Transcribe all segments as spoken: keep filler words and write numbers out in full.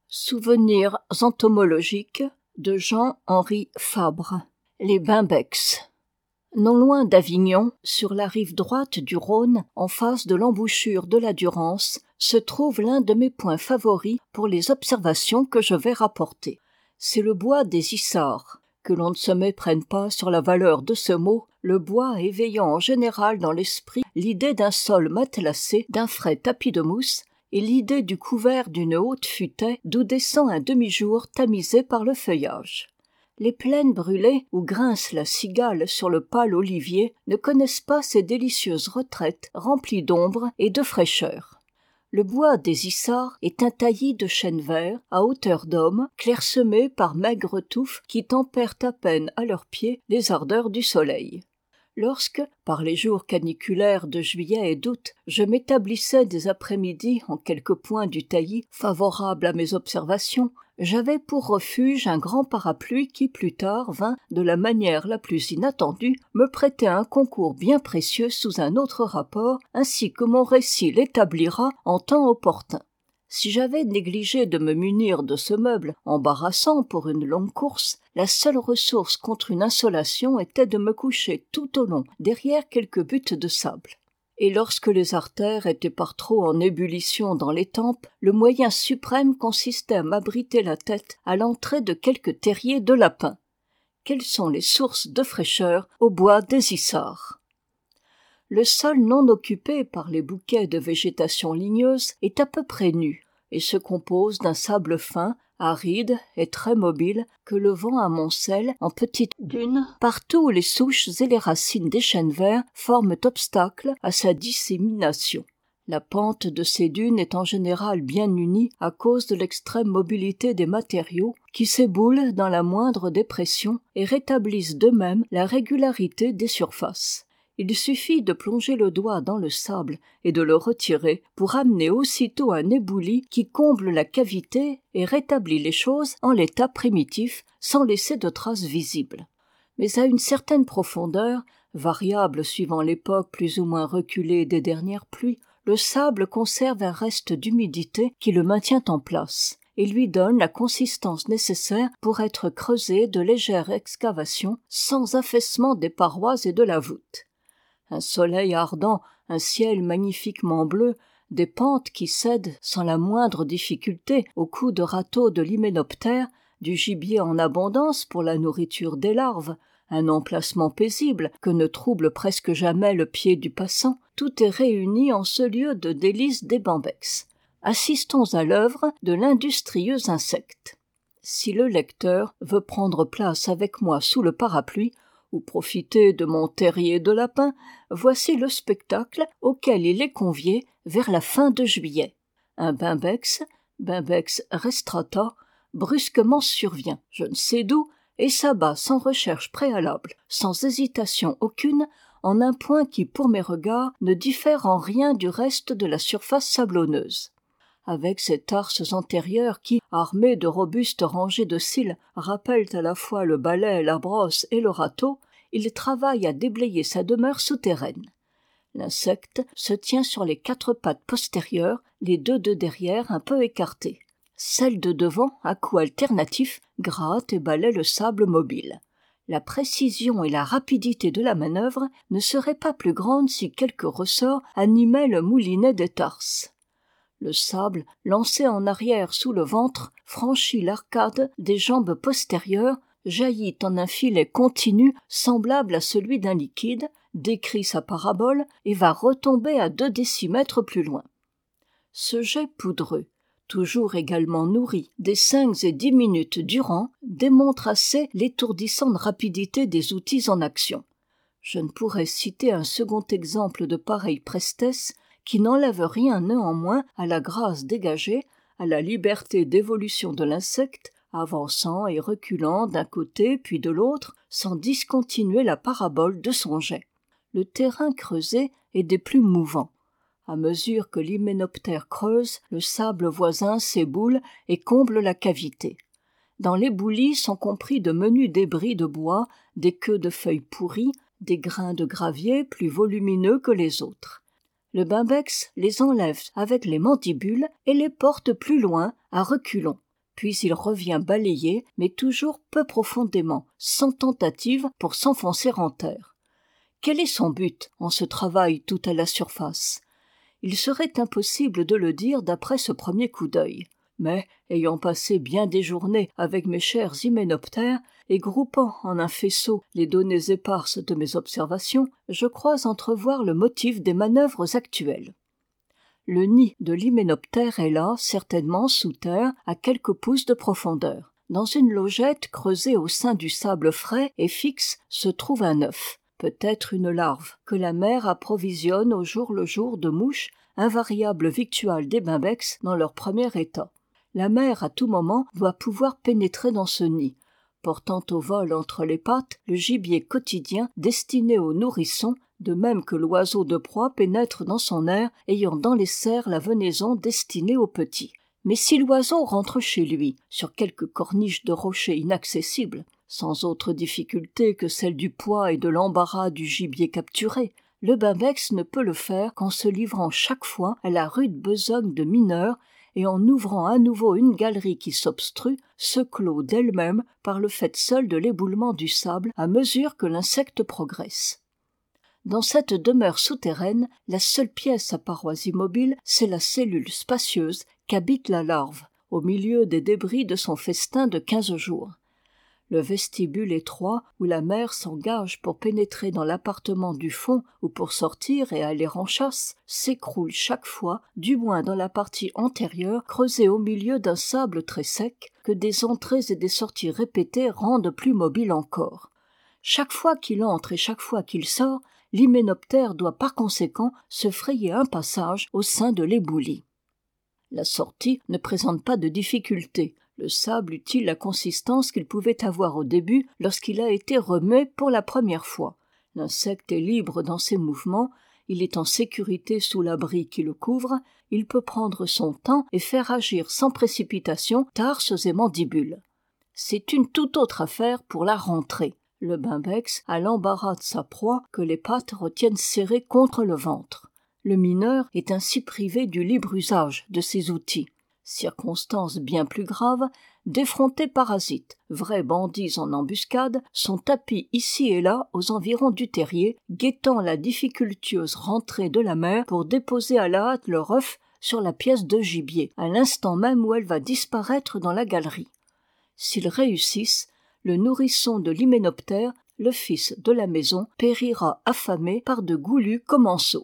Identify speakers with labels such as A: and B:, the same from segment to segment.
A: Souvenirs entomologiques de Jean-Henri Fabre. Les Bimbex. Non loin d'Avignon, sur la rive droite du Rhône, en face de l'embouchure de la Durance, se trouve l'un de mes points favoris pour les observations que je vais rapporter. C'est le bois des Isards. Que l'on ne se méprenne pas sur la valeur de ce mot, le bois éveillant en général dans l'esprit l'idée d'un sol matelassé, d'un frais tapis de mousse, et l'idée du couvert d'une haute futaie d'où descend un demi-jour tamisé par le feuillage. Les plaines brûlées où grince la cigale sur le pâle olivier ne connaissent pas ces délicieuses retraites remplies d'ombre et de fraîcheur. Le bois des Isards est un taillis de chênes verts à hauteur d'homme, clairsemé par maigres touffes qui tempèrent à peine à leurs pieds les ardeurs du soleil. Lorsque, par les jours caniculaires de juillet et d'août, je m'établissais des après-midi en quelque point du taillis favorable à mes observations, j'avais pour refuge un grand parapluie qui plus tard vint, de la manière la plus inattendue, me prêter un concours bien précieux sous un autre rapport, ainsi que mon récit l'établira en temps opportun. Si j'avais négligé de me munir de ce meuble embarrassant pour une longue course, la seule ressource contre une insolation était de me coucher tout au long derrière quelques buttes de sable. Et lorsque les artères étaient par trop en ébullition dans les tempes, le moyen suprême consistait à m'abriter la tête à l'entrée de quelques terriers de lapins. Quelles sont les sources de fraîcheur au bois des Isards ? Le sol non occupé par les bouquets de végétation ligneuse est à peu près nu et se compose d'un sable fin, aride et très mobile que le vent amoncelle en petites dunes partout où les souches et les racines des chênes verts forment obstacle à sa dissémination. La pente de ces dunes est en général bien unie à cause de l'extrême mobilité des matériaux qui s'éboulent dans la moindre dépression et rétablissent d'eux-mêmes la régularité des surfaces. Il suffit de plonger le doigt dans le sable et de le retirer pour amener aussitôt un éboulis qui comble la cavité et rétablit les choses en l'état primitif sans laisser de traces visibles. Mais à une certaine profondeur, variable suivant l'époque plus ou moins reculée des dernières pluies, le sable conserve un reste d'humidité qui le maintient en place et lui donne la consistance nécessaire pour être creusé de légères excavations sans affaissement des parois et de la voûte. Un soleil ardent, un ciel magnifiquement bleu, des pentes qui cèdent sans la moindre difficulté aux coups de râteau de l'hyménoptère, du gibier en abondance pour la nourriture des larves, un emplacement paisible que ne trouble presque jamais le pied du passant, tout est réuni en ce lieu de délices des Bimbex. Assistons à l'œuvre de l'industrieux insecte. Si le lecteur veut prendre place avec moi sous le parapluie, ou profiter de mon terrier de lapins, voici le spectacle auquel il est convié vers la fin de juillet. Un Bimbex, Bimbex restrata, brusquement survient, je ne sais d'où, et s'abat sans recherche préalable, sans hésitation aucune, en un point qui, pour mes regards, ne diffère en rien du reste de la surface sablonneuse. Avec ses tarses antérieures qui, armées de robustes rangées de cils, rappellent à la fois le balai, la brosse et le râteau, il travaille à déblayer sa demeure souterraine. L'insecte se tient sur les quatre pattes postérieures, les deux de derrière un peu écartées. Celle de devant, à coups alternatifs, gratte et balaie le sable mobile. La précision et la rapidité de la manœuvre ne seraient pas plus grandes si quelques ressorts animaient le moulinet des tarses. Le sable, lancé en arrière sous le ventre, franchit l'arcade des jambes postérieures, jaillit en un filet continu semblable à celui d'un liquide, décrit sa parabole et va retomber à deux décimètres plus loin. Ce jet poudreux, toujours également nourri, des cinq et dix minutes durant, démontre assez l'étourdissante rapidité des outils en action. Je ne pourrais citer un second exemple de pareille prestesse qui n'enlève rien néanmoins à la grâce dégagée, à la liberté d'évolution de l'insecte, avançant et reculant d'un côté puis de l'autre, sans discontinuer la parabole de son jet. Le terrain creusé est des plus mouvants. À mesure que l'hyménoptère creuse, le sable voisin s'éboule et comble la cavité. Dans l'éboulis sont compris de menus débris de bois, des queues de feuilles pourries, des grains de gravier plus volumineux que les autres. Le Bimbex les enlève avec les mandibules et les porte plus loin, à reculons. puis il revient balayer, mais toujours peu profondément, sans tentative pour s'enfoncer en terre. Quel est son but en ce travail tout à la surface ? Il serait impossible de le dire d'après ce premier coup d'œil. Mais, ayant passé bien des journées avec mes chers hyménoptères et groupant en un faisceau les données éparses de mes observations, je crois entrevoir le motif des manœuvres actuelles. Le nid de l'hyménoptère est là, certainement sous terre, à quelques pouces de profondeur. Dans une logette creusée au sein du sable frais et fixe se trouve un œuf, peut-être une larve, que la mère approvisionne au jour le jour de mouches, invariable victualle des bimbex dans leur premier état. La mère, à tout moment, doit pouvoir pénétrer dans ce nid, portant au vol entre les pattes le gibier quotidien destiné aux nourrissons, de même que l'oiseau de proie pénètre dans son aire, ayant dans les serres la venaison destinée aux petits. Mais si l'oiseau rentre chez lui, sur quelque corniche de rocher inaccessible, sans autre difficulté que celle du poids et de l'embarras du gibier capturé, le bimbex ne peut le faire qu'en se livrant chaque fois à la rude besogne de mineurs et en ouvrant à nouveau une galerie qui s'obstrue, se clôt d'elle-même par le fait seul de l'éboulement du sable à mesure que l'insecte progresse. Dans cette demeure souterraine, la seule pièce à parois immobiles, c'est la cellule spacieuse qu'habite la larve, au milieu des débris de son festin de quinze jours. Le vestibule étroit où la mère s'engage pour pénétrer dans l'appartement du fond ou pour sortir et aller en chasse s'écroule chaque fois, du moins dans la partie antérieure creusée au milieu d'un sable très sec que des entrées et des sorties répétées rendent plus mobile encore. Chaque fois qu'il entre et chaque fois qu'il sort, l'hyménoptère doit par conséquent se frayer un passage au sein de l'éboulis. La sortie ne présente pas de difficulté. Le sable eut-il la consistance qu'il pouvait avoir au début lorsqu'il a été remué pour la première fois. L'insecte est libre dans ses mouvements, il est en sécurité sous l'abri qui le couvre, il peut prendre son temps et faire agir sans précipitation tarses et mandibules. C'est une toute autre affaire pour la rentrée. Le bimbex a l'embarras de sa proie que les pattes retiennent serrées contre le ventre. Le mineur est ainsi privé du libre usage de ses outils. Circonstance bien plus grave, d'effrontés parasites, vrais bandits en embuscade, sont tapis ici et là aux environs du terrier, guettant la difficultueuse rentrée de la mère pour déposer à la hâte leur œuf sur la pièce de gibier, à l'instant même où elle va disparaître dans la galerie. S'ils réussissent, le nourrisson de l'hyménoptère, le fils de la maison, périra affamé par de goulus commensaux.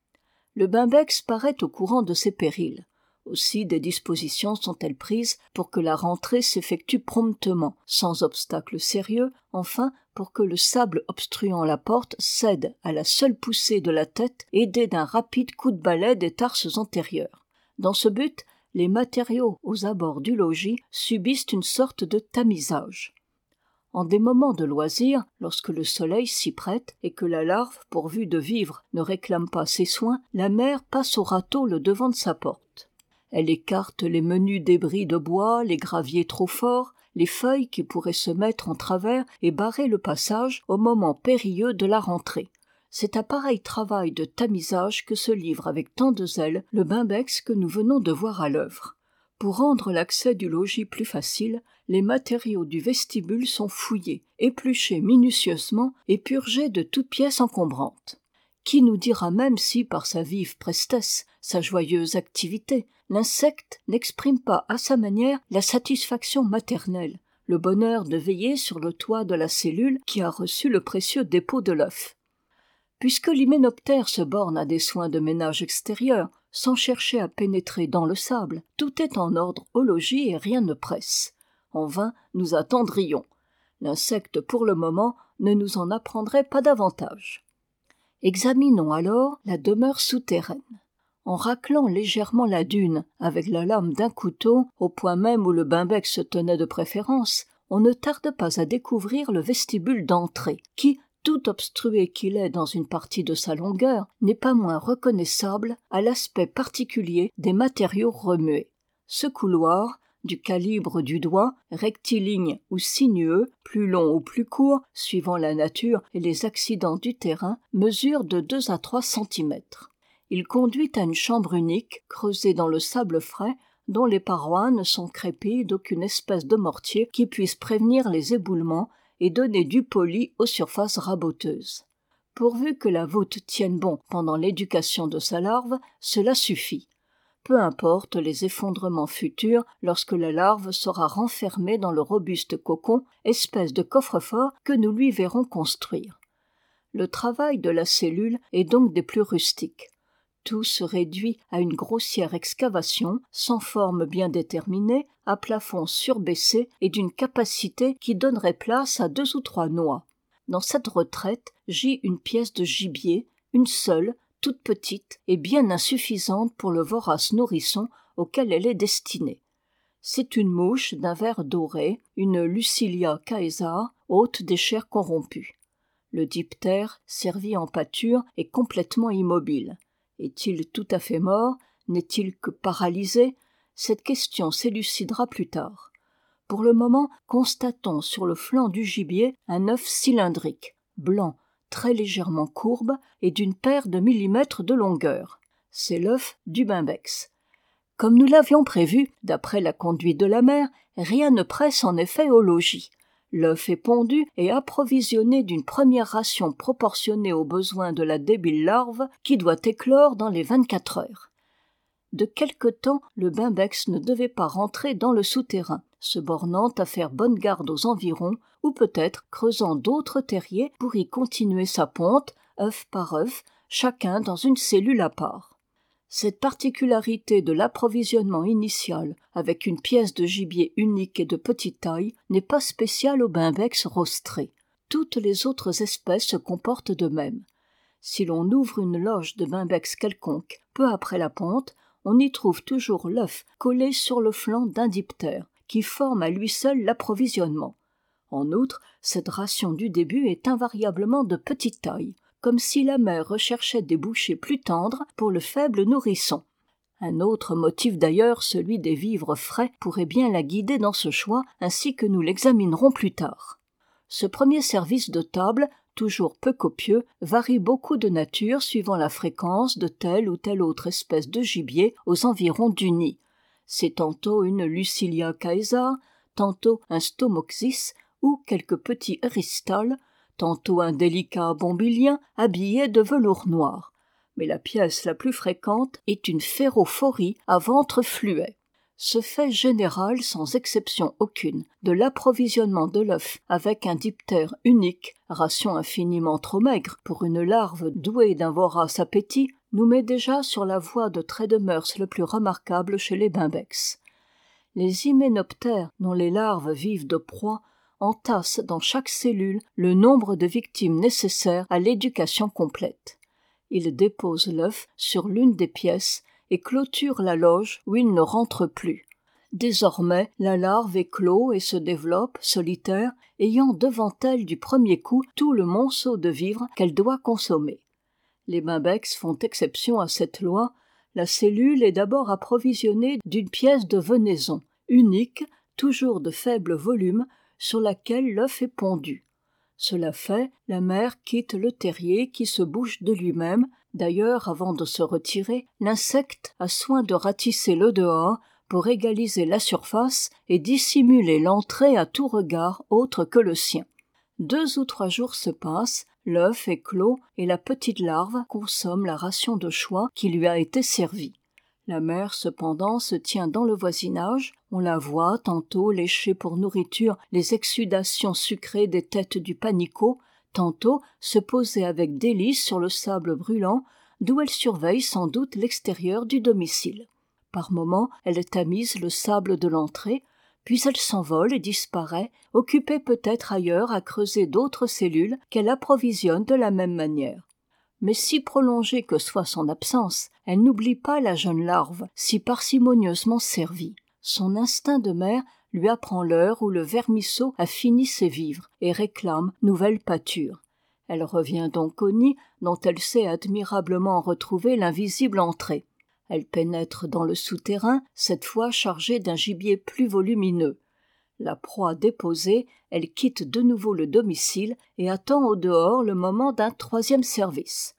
A: Le bimbex paraît au courant de ces périls. Aussi des dispositions sont-elles prises pour que la rentrée s'effectue promptement, sans obstacle sérieux, enfin pour que le sable obstruant la porte cède à la seule poussée de la tête, aidée d'un rapide coup de balai des tarses antérieurs. Dans ce but, les matériaux aux abords du logis subissent une sorte de tamisage. En des moments de loisir, lorsque le soleil s'y prête et que la larve, pourvue de vivre, ne réclame pas ses soins, la mère passe au râteau le devant de sa porte. Elle écarte les menus débris de bois, les graviers trop forts, les feuilles qui pourraient se mettre en travers et barrer le passage au moment périlleux de la rentrée. C'est à pareil travail de tamisage que se livre avec tant de zèle le bimbex que nous venons de voir à l'œuvre. Pour rendre l'accès du logis plus facile, les matériaux du vestibule sont fouillés, épluchés minutieusement et purgés de toute pièce encombrante. Qui nous dira même si, par sa vive prestesse, sa joyeuse activité, l'insecte n'exprime pas à sa manière la satisfaction maternelle, le bonheur de veiller sur le toit de la cellule qui a reçu le précieux dépôt de l'œuf. Puisque l'hyménoptère se borne à des soins de ménage extérieur, sans chercher à pénétrer dans le sable, tout est en ordre au logis et rien ne presse. En vain, nous attendrions. L'insecte, pour le moment, ne nous en apprendrait pas davantage. Examinons alors la demeure souterraine. En raclant légèrement la dune avec la lame d'un couteau, au point même où le bimbex se tenait de préférence, on ne tarde pas à découvrir le vestibule d'entrée, qui, tout obstrué qu'il est dans une partie de sa longueur, n'est pas moins reconnaissable à l'aspect particulier des matériaux remués. Ce couloir, du calibre du doigt, rectiligne ou sinueux, plus long ou plus court, suivant la nature et les accidents du terrain, mesure de deux à trois centimètres. Il conduit à une chambre unique, creusée dans le sable frais, dont les parois ne sont crépies d'aucune espèce de mortier qui puisse prévenir les éboulements et donner du poli aux surfaces raboteuses. Pourvu que la voûte tienne bon pendant l'éducation de sa larve, cela suffit. Peu importe les effondrements futurs lorsque la larve sera renfermée dans le robuste cocon, espèce de coffre-fort que nous lui verrons construire. Le travail de la cellule est donc des plus rustiques. Tout se réduit à une grossière excavation, sans forme bien déterminée, à plafond surbaissé et d'une capacité qui donnerait place à deux ou trois noix. Dans cette retraite gît une pièce de gibier, une seule, toute petite et bien insuffisante pour le vorace nourrisson auquel elle est destinée. C'est une mouche d'un vert doré, une Lucilia caesar, hôte des chairs corrompues. Le diptère, servi en pâture, est complètement immobile. Est-il tout à fait mort? N'est-il que paralysé? Cette question s'élucidera plus tard. Pour le moment, constatons sur le flanc du gibier un œuf cylindrique, blanc, très légèrement courbe et d'une paire de millimètres de longueur. C'est l'œuf du Bimbex. Comme nous l'avions prévu, d'après la conduite de la mère, rien ne presse en effet au logis. L'œuf est pondu et approvisionné d'une première ration proportionnée aux besoins de la débile larve qui doit éclore dans les vingt-quatre heures. De quelque temps, le Bimbex ne devait pas rentrer dans le souterrain, se bornant à faire bonne garde aux environs, ou peut-être creusant d'autres terriers pour y continuer sa ponte, œuf par œuf, chacun dans une cellule à part. Cette particularité de l'approvisionnement initial avec une pièce de gibier unique et de petite taille n'est pas spéciale au Bimbex rostré. Toutes les autres espèces se comportent de même. Si l'on ouvre une loge de Bimbex quelconque, peu après la ponte, on y trouve toujours l'œuf collé sur le flanc d'un diptère, qui forme à lui seul l'approvisionnement. En outre, cette ration du début est invariablement de petite taille, comme si la mère recherchait des bouchées plus tendres pour le faible nourrisson. Un autre motif d'ailleurs, celui des vivres frais, pourrait bien la guider dans ce choix, ainsi que nous l'examinerons plus tard. Ce premier service de table, toujours peu copieux, varie beaucoup de nature suivant la fréquence de telle ou telle autre espèce de gibier aux environs du nid. C'est tantôt une Lucilia caesar, tantôt un Stomoxys ou quelques petits éristales, tantôt un délicat bombilien habillé de velours noir. Mais la pièce la plus fréquente est une Ferrophorie à ventre fluet. Ce fait général, sans exception aucune, de l'approvisionnement de l'œuf avec un diptère unique, ration infiniment trop maigre pour une larve douée d'un vorace appétit, nous met déjà sur la voie de traits de mœurs le plus remarquable chez les Bimbex. Les hyménoptères, dont les larves vivent de proie, entassent dans chaque cellule le nombre de victimes nécessaires à l'éducation complète. Ils déposent l'œuf sur l'une des pièces et clôturent la loge où il ne rentre plus. Désormais, la larve éclot et se développe, solitaire, ayant devant elle du premier coup tout le monceau de vivres qu'elle doit consommer. Les Bimbex font exception à cette loi. La cellule est d'abord approvisionnée d'une pièce de venaison, unique, toujours de faible volume, sur laquelle l'œuf est pondu. Cela fait, la mère quitte le terrier qui se bouche de lui-même. D'ailleurs, avant de se retirer, l'insecte a soin de ratisser le dehors pour égaliser la surface et dissimuler l'entrée à tout regard autre que le sien. Deux ou trois jours se passent, l'œuf est clos et la petite larve consomme la ration de choix qui lui a été servie. La mère, cependant, se tient dans le voisinage. On la voit tantôt lécher pour nourriture les exsudations sucrées des têtes du panicaud, tantôt se poser avec délice sur le sable brûlant, d'où elle surveille sans doute l'extérieur du domicile. Par moments, elle tamise le sable de l'entrée, puis elle s'envole et disparaît, occupée peut-être ailleurs à creuser d'autres cellules qu'elle approvisionne de la même manière. Mais si prolongée que soit son absence, elle n'oublie pas la jeune larve, si parcimonieusement servie. Son instinct de mère lui apprend l'heure où le vermisseau a fini ses vivres et réclame nouvelle pâture. Elle revient donc au nid, dont elle sait admirablement retrouver l'invisible entrée. Elle pénètre dans le souterrain, cette fois chargée d'un gibier plus volumineux. La proie déposée, elle quitte de nouveau le domicile et attend au dehors le moment d'un troisième service.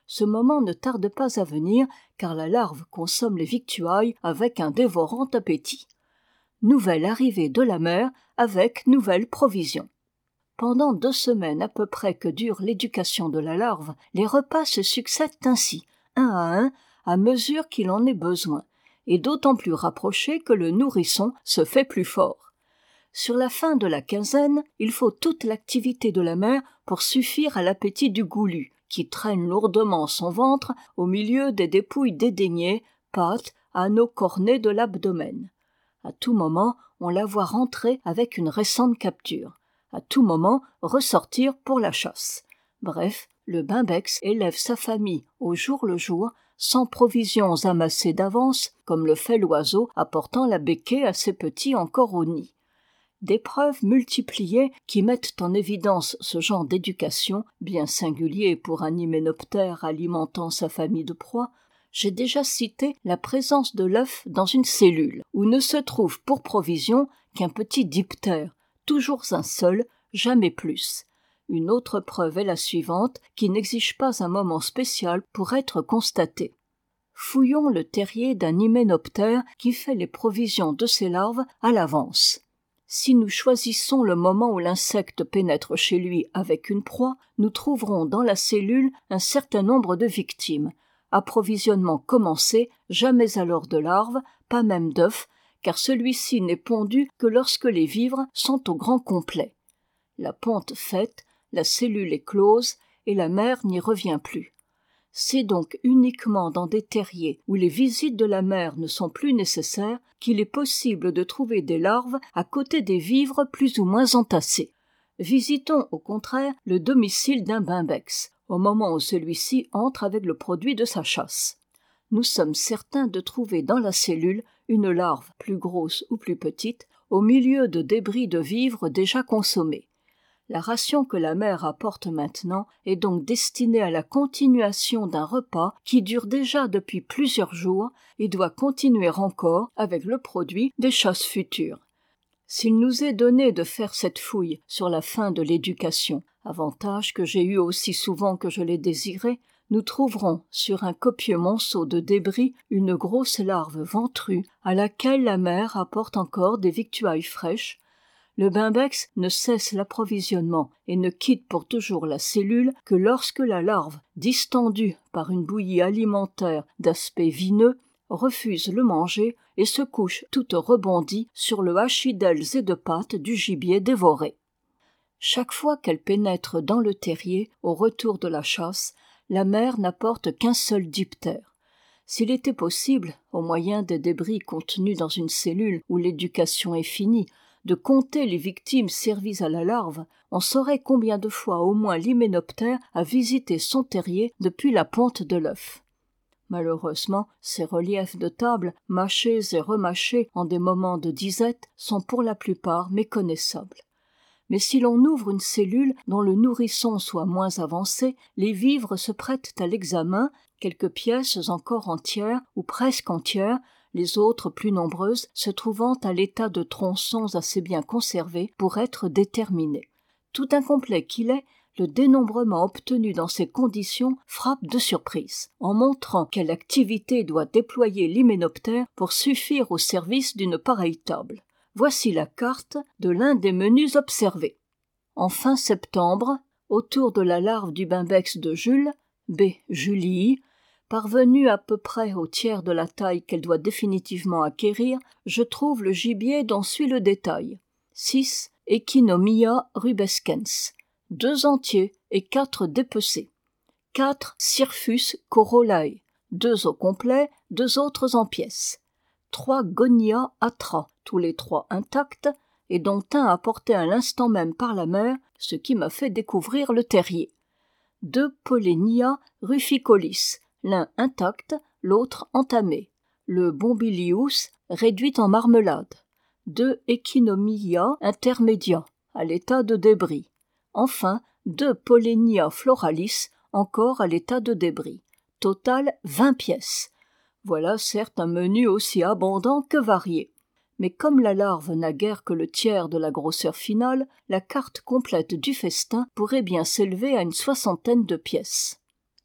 A: Ce moment ne tarde pas à venir, car la larve consomme les victuailles avec un dévorant appétit. Nouvelle arrivée de la mère avec nouvelle provision. Pendant deux semaines à peu près que dure l'éducation de la larve, les repas se succèdent ainsi, un à un, à mesure qu'il en est besoin, et d'autant plus rapprochés que le nourrisson se fait plus fort. Sur la fin de la quinzaine, il faut toute l'activité de la mère pour suffire à l'appétit du goulu, qui traîne lourdement son ventre au milieu des dépouilles dédaignées, pattes, anneaux cornés de l'abdomen. À tout moment, on la voit rentrer avec une récente capture. À tout moment, ressortir pour la chasse. Bref, le Bimbex élève sa famille au jour le jour, sans provisions amassées d'avance, comme le fait l'oiseau apportant la becquée à ses petits encore au nid. Des preuves multipliées qui mettent en évidence ce genre d'éducation, bien singulier pour un hyménoptère alimentant sa famille de proies, j'ai déjà cité la présence de l'œuf dans une cellule, où ne se trouve pour provision qu'un petit diptère, toujours un seul, jamais plus. Une autre preuve est la suivante, qui n'exige pas un moment spécial pour être constatée. Fouillons le terrier d'un hyménoptère qui fait les provisions de ses larves à l'avance. Si nous choisissons le moment où l'insecte pénètre chez lui avec une proie, nous trouverons dans la cellule un certain nombre de victimes. Approvisionnement commencé, jamais alors de larves, pas même d'œufs, car celui-ci n'est pondu que lorsque les vivres sont au grand complet. La ponte faite, la cellule est close et la mère n'y revient plus. C'est donc uniquement dans des terriers où les visites de la mère ne sont plus nécessaires qu'il est possible de trouver des larves à côté des vivres plus ou moins entassés. Visitons au contraire le domicile d'un Bimbex, au moment où celui-ci entre avec le produit de sa chasse. Nous sommes certains de trouver dans la cellule une larve, plus grosse ou plus petite, au milieu de débris de vivres déjà consommés. La ration que la mère apporte maintenant est donc destinée à la continuation d'un repas qui dure déjà depuis plusieurs jours et doit continuer encore avec le produit des chasses futures. S'il nous est donné de faire cette fouille sur la fin de l'éducation, avantage que j'ai eu aussi souvent que je l'ai désiré, nous trouverons sur un copieux monceau de débris une grosse larve ventrue à laquelle la mère apporte encore des victuailles fraîches. Le Bimbex ne cesse l'approvisionnement et ne quitte pour toujours la cellule que lorsque la larve, distendue par une bouillie alimentaire d'aspect vineux, refuse le manger et se couche toute rebondie sur le hachis d'ailes et de pattes du gibier dévoré. Chaque fois qu'elle pénètre dans le terrier, au retour de la chasse, la mère n'apporte qu'un seul diptère. S'il était possible, au moyen des débris contenus dans une cellule où l'éducation est finie, de compter les victimes servies à la larve, on saurait combien de fois au moins l'hyménoptère a visité son terrier depuis la ponte de l'œuf. Malheureusement, ces reliefs de table, mâchés et remâchés en des moments de disette, sont pour la plupart méconnaissables. Mais si l'on ouvre une cellule dont le nourrisson soit moins avancé, les vivres se prêtent à l'examen, quelques pièces encore entières ou presque entières, les autres plus nombreuses se trouvant à l'état de tronçons assez bien conservés pour être déterminées. Tout incomplet qu'il est, le dénombrement obtenu dans ces conditions frappe de surprise, en montrant quelle activité doit déployer l'hyménoptère pour suffire au service d'une pareille table. Voici la carte de l'un des menus observés. En fin septembre, autour de la larve du Bimbex de Jules, B. julii, parvenue à peu près au tiers de la taille qu'elle doit définitivement acquérir, je trouve le gibier dont suit le détail. six. Echinomia rubescens. Deux entiers et quatre dépecés. quatre. Cirrhus corollae. Deux au complet, deux autres en pièces. Trois Gonia atra, tous les trois intacts, et dont un apporté à l'instant même par la mère, ce qui m'a fait découvrir le terrier. Deux Pollenia ruficolis, l'un intact, l'autre entamé. Le Bombilius réduit en marmelade. Deux Echinomia intermedia, à l'état de débris. Enfin, deux Pollenia floralis, encore à l'état de débris. Total vingt pièces. Voilà certes un menu aussi abondant que varié. Mais comme la larve n'a guère que le tiers de la grosseur finale, la carte complète du festin pourrait bien s'élever à une soixantaine de pièces.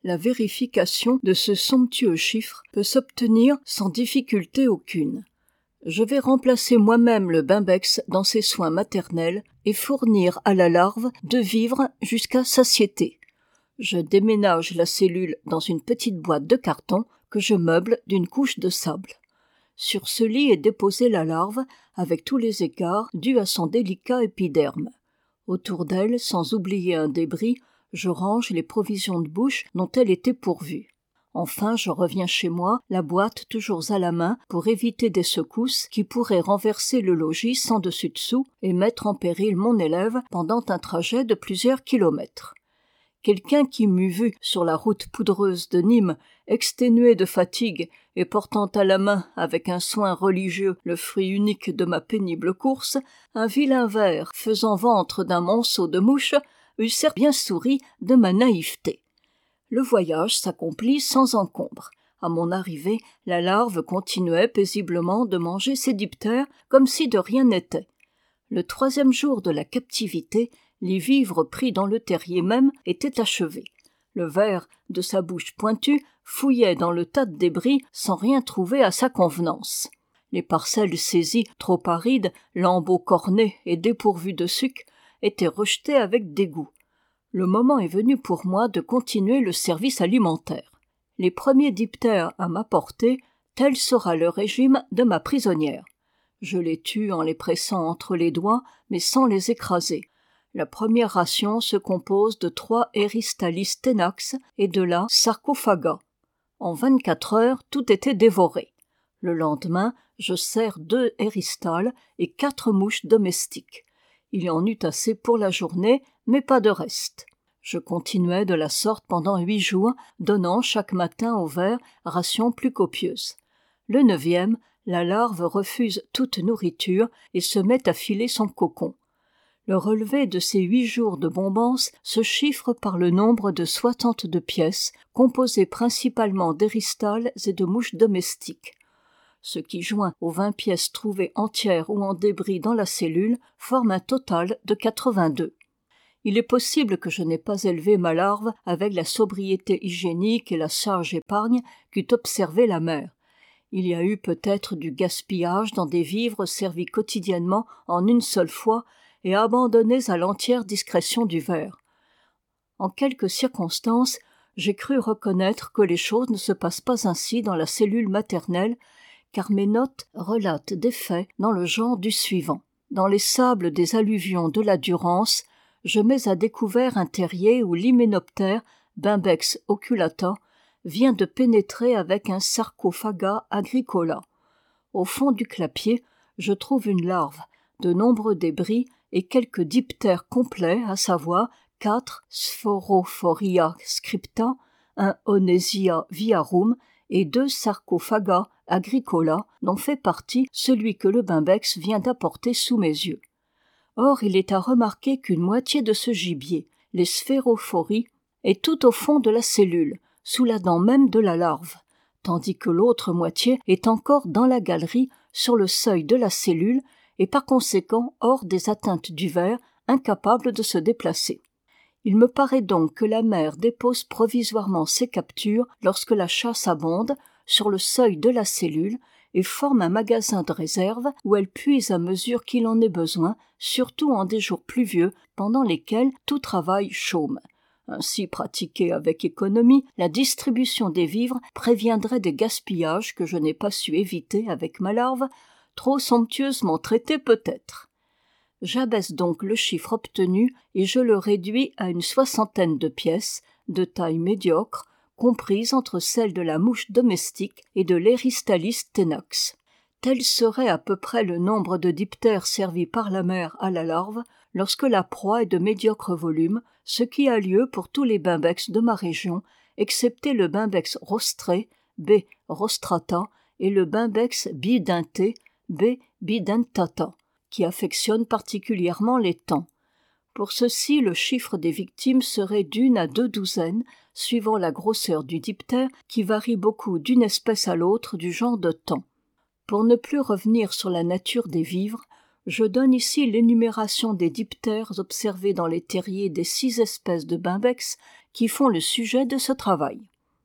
A: La vérification de ce somptueux chiffre peut s'obtenir sans difficulté aucune. Je vais remplacer moi-même le Bimbex dans ses soins maternels et fournir à la larve de vivres jusqu'à satiété. Je déménage la cellule dans une petite boîte de carton que je meuble d'une couche de sable. Sur ce lit est déposée la larve avec tous les écarts dus à son délicat épiderme. Autour d'elle, sans oublier un débris, je range les provisions de bouche dont elle était pourvue. Enfin, je reviens chez moi, la boîte toujours à la main pour éviter des secousses qui pourraient renverser le logis sans dessus-dessous et mettre en péril mon élève pendant un trajet de plusieurs kilomètres. Quelqu'un qui m'eût vu sur la route poudreuse de Nîmes, exténué de fatigue et portant à la main avec un soin religieux le fruit unique de ma pénible course, un vilain ver faisant ventre d'un monceau de mouches, eussent bien souri de ma naïveté. Le voyage s'accomplit sans encombre. À mon arrivée, la larve continuait paisiblement de manger ses diptères comme si de rien n'était. Le troisième jour de la captivité, les vivres pris dans le terrier même étaient achevés. Le ver, de sa bouche pointue, fouillait dans le tas de débris sans rien trouver à sa convenance. Les parcelles saisies, trop arides, lambeaux cornés et dépourvus de suc, étaient rejetées avec dégoût. Le moment est venu pour moi de continuer le service alimentaire. Les premiers diptères à m'apporter, tel sera le régime de ma prisonnière. Je les tue en les pressant entre les doigts, mais sans les écraser. La première ration se compose de trois Eristalis tenax et de la sarcophaga. En vingt-quatre heures, tout était dévoré. Le lendemain, je sers deux éristales et quatre mouches domestiques. Il y en eut assez pour la journée, mais pas de reste. Je continuai de la sorte pendant huit jours, donnant chaque matin au ver ration plus copieuse. Le neuvième, la larve refuse toute nourriture et se met à filer son cocon. Le relevé de ces huit jours de bombance se chiffre par le nombre de soixante-deux pièces, composées principalement d'éristales et de mouches domestiques. Ce qui, joint aux vingt pièces trouvées entières ou en débris dans la cellule, forme un total de quatre-vingt-deux. Il est possible que je n'ai pas élevé ma larve avec la sobriété hygiénique et la sage épargne qu'eût observé la mère. Il y a eu peut-être du gaspillage dans des vivres servis quotidiennement en une seule fois et abandonnés à l'entière discrétion du ver. En quelques circonstances, j'ai cru reconnaître que les choses ne se passent pas ainsi dans la cellule maternelle, car mes notes relatent des faits dans le genre du suivant. Dans les sables des alluvions de la Durance, je mets à découvert un terrier où l'hyménoptère, Bimbex oculata, vient de pénétrer avec un Sarcophaga agricola. Au fond du clapier, je trouve une larve, de nombreux débris et quelques diptères complets, à savoir quatre Sphorophoria scripta, un Onesia viarum et deux Sarcophaga agricola, dont fait partie celui que le Bimbex vient d'apporter sous mes yeux. Or, il est à remarquer qu'une moitié de ce gibier, les sphérophories, est tout au fond de la cellule, sous la dent même de la larve, tandis que l'autre moitié est encore dans la galerie, sur le seuil de la cellule, et par conséquent hors des atteintes du ver, incapable de se déplacer. Il me paraît donc que la mère dépose provisoirement ses captures lorsque la chasse abonde, sur le seuil de la cellule, et forme un magasin de réserve où elle puise à mesure qu'il en est besoin, surtout en des jours pluvieux pendant lesquels tout travail chôme. Ainsi pratiquée avec économie, la distribution des vivres préviendrait des gaspillages que je n'ai pas su éviter avec ma larve, trop somptueusement traitée peut-être. J'abaisse donc le chiffre obtenu et je le réduis à une soixantaine de pièces, de taille médiocre, comprises entre celles de la mouche domestique et de l'Eristalis tenax. Tel serait à peu près le nombre de diptères servis par la mère à la larve lorsque la proie est de médiocre volume, ce qui a lieu pour tous les Bimbex de ma région, excepté le Bimbex rostré, B. rostrata, et le Bimbex bidenté, B. bidentata, qui affectionnent particulièrement les taons. Pour ceux-ci, le chiffre des victimes serait d'une à deux douzaines, suivant la grosseur du diptère, qui varie beaucoup d'une espèce à l'autre du genre de taon. Pour ne plus revenir sur la nature des vivres, je donne ici l'énumération des diptères observés dans les terriers des six espèces de Bimbex qui font le sujet de ce travail.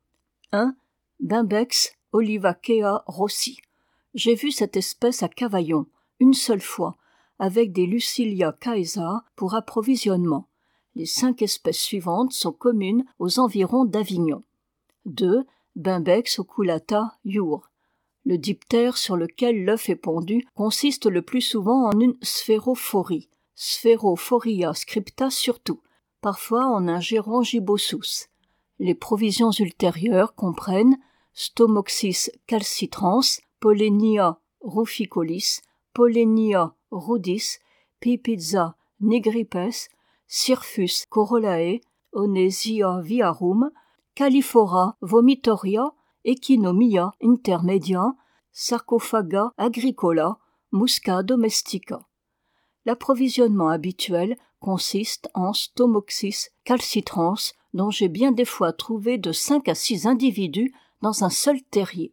A: un. Bimbex olivacea rossi. J'ai vu cette espèce à Cavaillon, une seule fois, avec des Lucilia caesar pour approvisionnement. Les cinq espèces suivantes sont communes aux environs d'Avignon. deux. Bimbex oculata iur. Le diptère sur lequel l'œuf est pondu consiste le plus souvent en une sphérophorie, Sphérophoria scripta surtout, parfois en un Gyrangibossus. Les provisions ultérieures comprennent Stomoxys calcitrans, Pollenia ruficolis, Pollenia rudis, Pipizza nigripes, Cirfus corollae, Onesia viarum, Califora vomitoria, Echinomia intermedia, Sarcophaga agricola, Musca domestica. L'approvisionnement habituel consiste en Stomoxys calcitrans, dont j'ai bien des fois trouvé de cinq à six individus dans un seul terrier.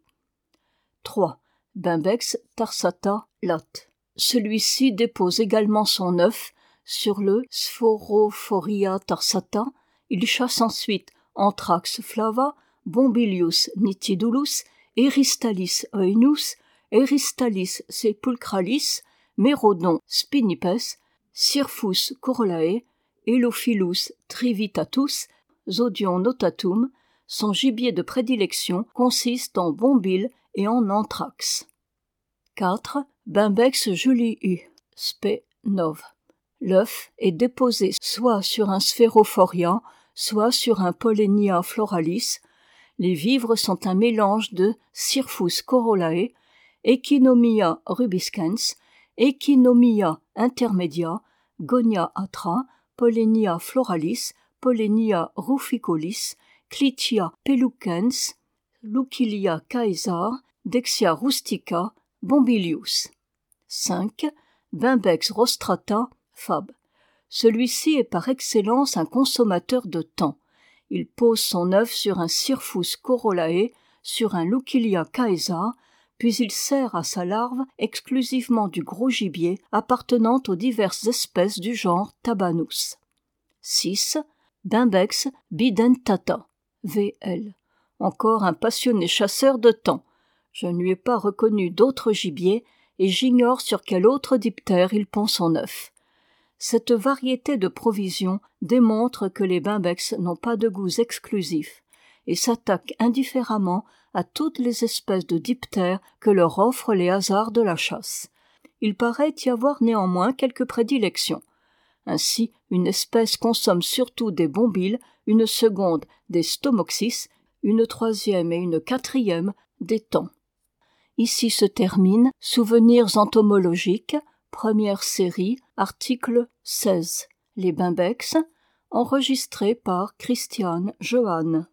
A: trois. Bimbex tarsata lat. Celui-ci dépose également son œuf sur le Sphorophoria tarsata. Il chasse ensuite Anthrax flava, Bombilius nitidulus, Eristalis oenus, Eristalis sepulcralis, Mérodon spinipes, Cirfus corollae, Elophilus trivitatus, Zodion notatum. Son gibier de prédilection consiste en bombile et en anthrax. quatre. Bimbex julii, spe nov. L'œuf est déposé soit sur un Sphérophoria, soit sur un Pollenia floralis. Les vivres sont un mélange de Cirfus corollae, Echinomia rubiscens, Echinomia intermedia, Gonia atra, Pollenia floralis, Pollenia ruficolis, Clitia pelucens, Lucilia caesar, Dexia rustica, Bombilius. cinq. Bimbex rostrata, fab. Celui-ci est par excellence un consommateur de temps. Il pose son œuf sur un Cirfus corollae, sur un Lucilia caesar, puis il sert à sa larve exclusivement du gros gibier appartenant aux diverses espèces du genre Tabanus. six. Bimbex bidentata, V L. Encore un passionné chasseur de temps. Je ne lui ai pas reconnu d'autre gibier et j'ignore sur quel autre diptère il pond son œuf. Cette variété de provisions démontre que les bimbex n'ont pas de goûts exclusifs et s'attaquent indifféremment à toutes les espèces de diptères que leur offrent les hasards de la chasse. Il paraît y avoir néanmoins quelques prédilections. Ainsi, une espèce consomme surtout des bombiles, une seconde des stomoxys, une troisième et une quatrième des thons. Ici se termine Souvenirs entomologiques, première série, article seize. Les bimbex, enregistré par Christiane Johanne.